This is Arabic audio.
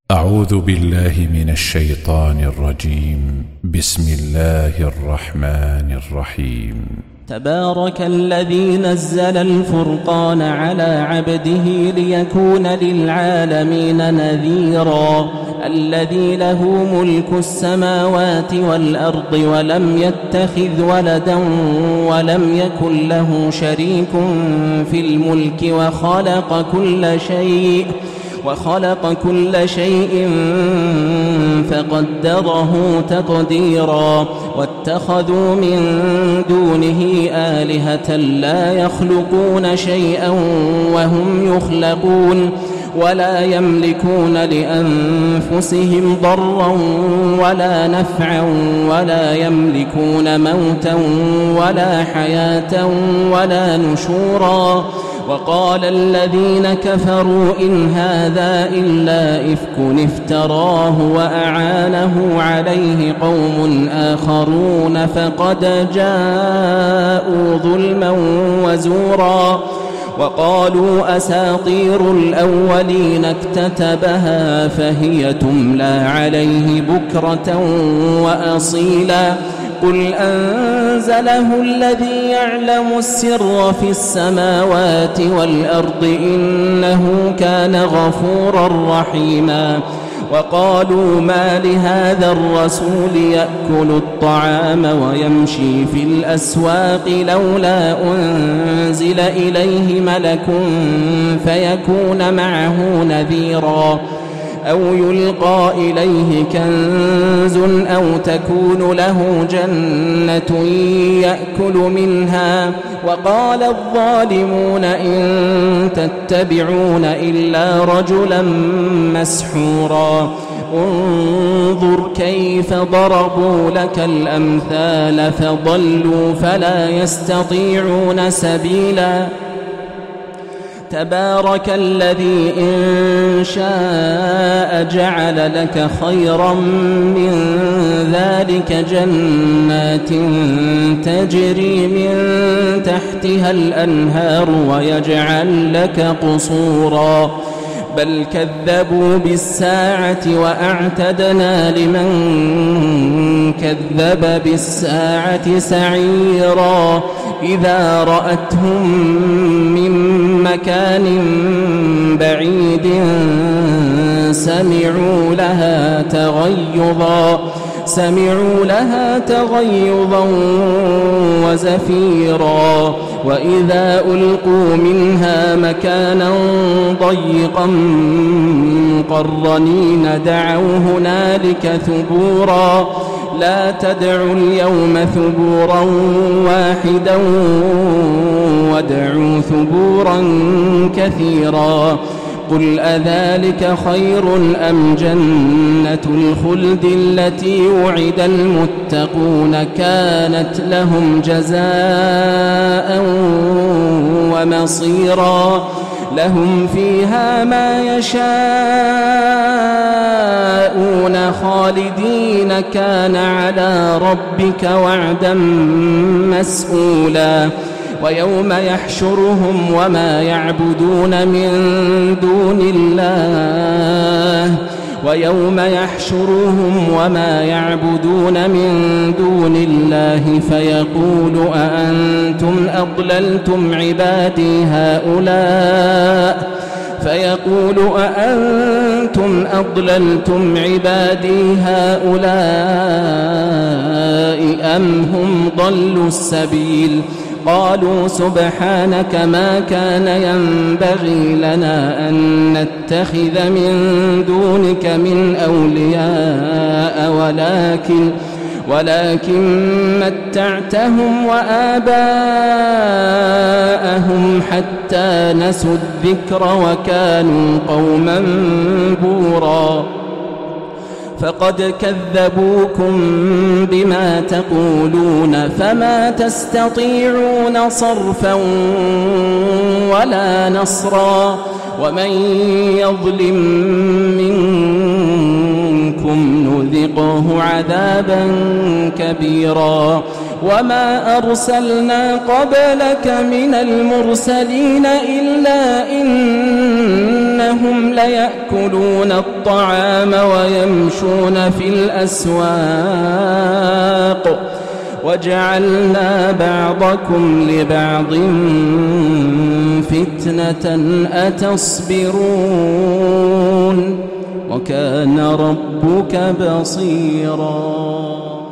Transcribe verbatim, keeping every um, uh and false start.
أعوذ بالله من الشيطان الرجيم. بسم الله الرحمن الرحيم. تبارك الذي نزل الفرقان على عبده ليكون للعالمين نذيرا الذي له ملك السماوات والأرض ولم يتخذ ولدا ولم يكن له شريك في الملك وخلق كل شيء وخلق كل شيء فقدره تقديرا واتخذوا من دونه آلهة لا يخلقون شيئا وهم يخلقون ولا يملكون لأنفسهم ضرا ولا نفعا ولا يملكون موتا ولا حياة ولا نشورا. وقال الذين كفروا إن هذا إلا إفك افتراه وأعانه عليه قوم آخرون فقد جاءوا ظلما وزورا. وقالوا أساطير الأولين اكتتبها فهي تملى عليه بكرة وأصيلا. قل أنزله الذي يعلم السر في السماوات والأرض إنه كان غفورا رحيما. وقالوا ما لهذا الرسول يأكل الطعام ويمشي في الأسواق لولا أنزل إليه ملك فيكون معه نذيرا أو يلقى إليه كنز أو تكون له جنة يأكل منها. وقال الظالمون إن تتبعون إلا رجلا مسحورا. انظر كيف ضربوا لك الأمثال فضلوا فلا يستطيعون سبيلا. تبارك الذي إن شاء جعل لك خيرا من ذلك جنات تجري من تحتها الأنهار ويجعل لك قصورا بل كذبوا بالساعة وأعتدنا لمن كذب بالساعة سعيرا. إذا رأتهم من مكان بعيد سمعوا لها تغيظا سمعوا لها تغيظا وزفيرا. وإذا ألقوا منها مكانا ضيقا مقرنين دعوا هنالك ثبورا. لا تدعوا اليوم ثبورا واحدا وادعوا ثبورا كثيرا. قل أذلك خير أم جنة الخلد التي وعد المتقون كانت لهم جزاء ومصيرا. لهم فيها ما يشاءون خالدين كان على ربك وعدا مسئولا. ويوم يحشرهم وما يعبدون من دون الله ويوم يحشرهم وما يعبدون من دون الله فيقول أأنتم أضللتم عبادي هؤلاء فيقول أأنتم أضللتم عبادي هؤلاء أم هم ضلوا السبيل. قالوا سبحانك ما كان ينبغي لنا أن نتخذ من دونك من أولياء ولكن ولكن متعتهم وآباءهم حتى نسوا الذكر وكانوا قوما بورا. فقد كذبوكم بما تقولون فما تستطيعون صرفا ولا نصرا. ومن يظلم منكم نذقه عذابا كبيرا. وما أرسلنا قبلك من المرسلين إلا إنهم ليأكلون الطعام ويمشون في الأسواق وجعلنا بعضكم لبعض فتنة أتصبرون وكان ربك بصيراً.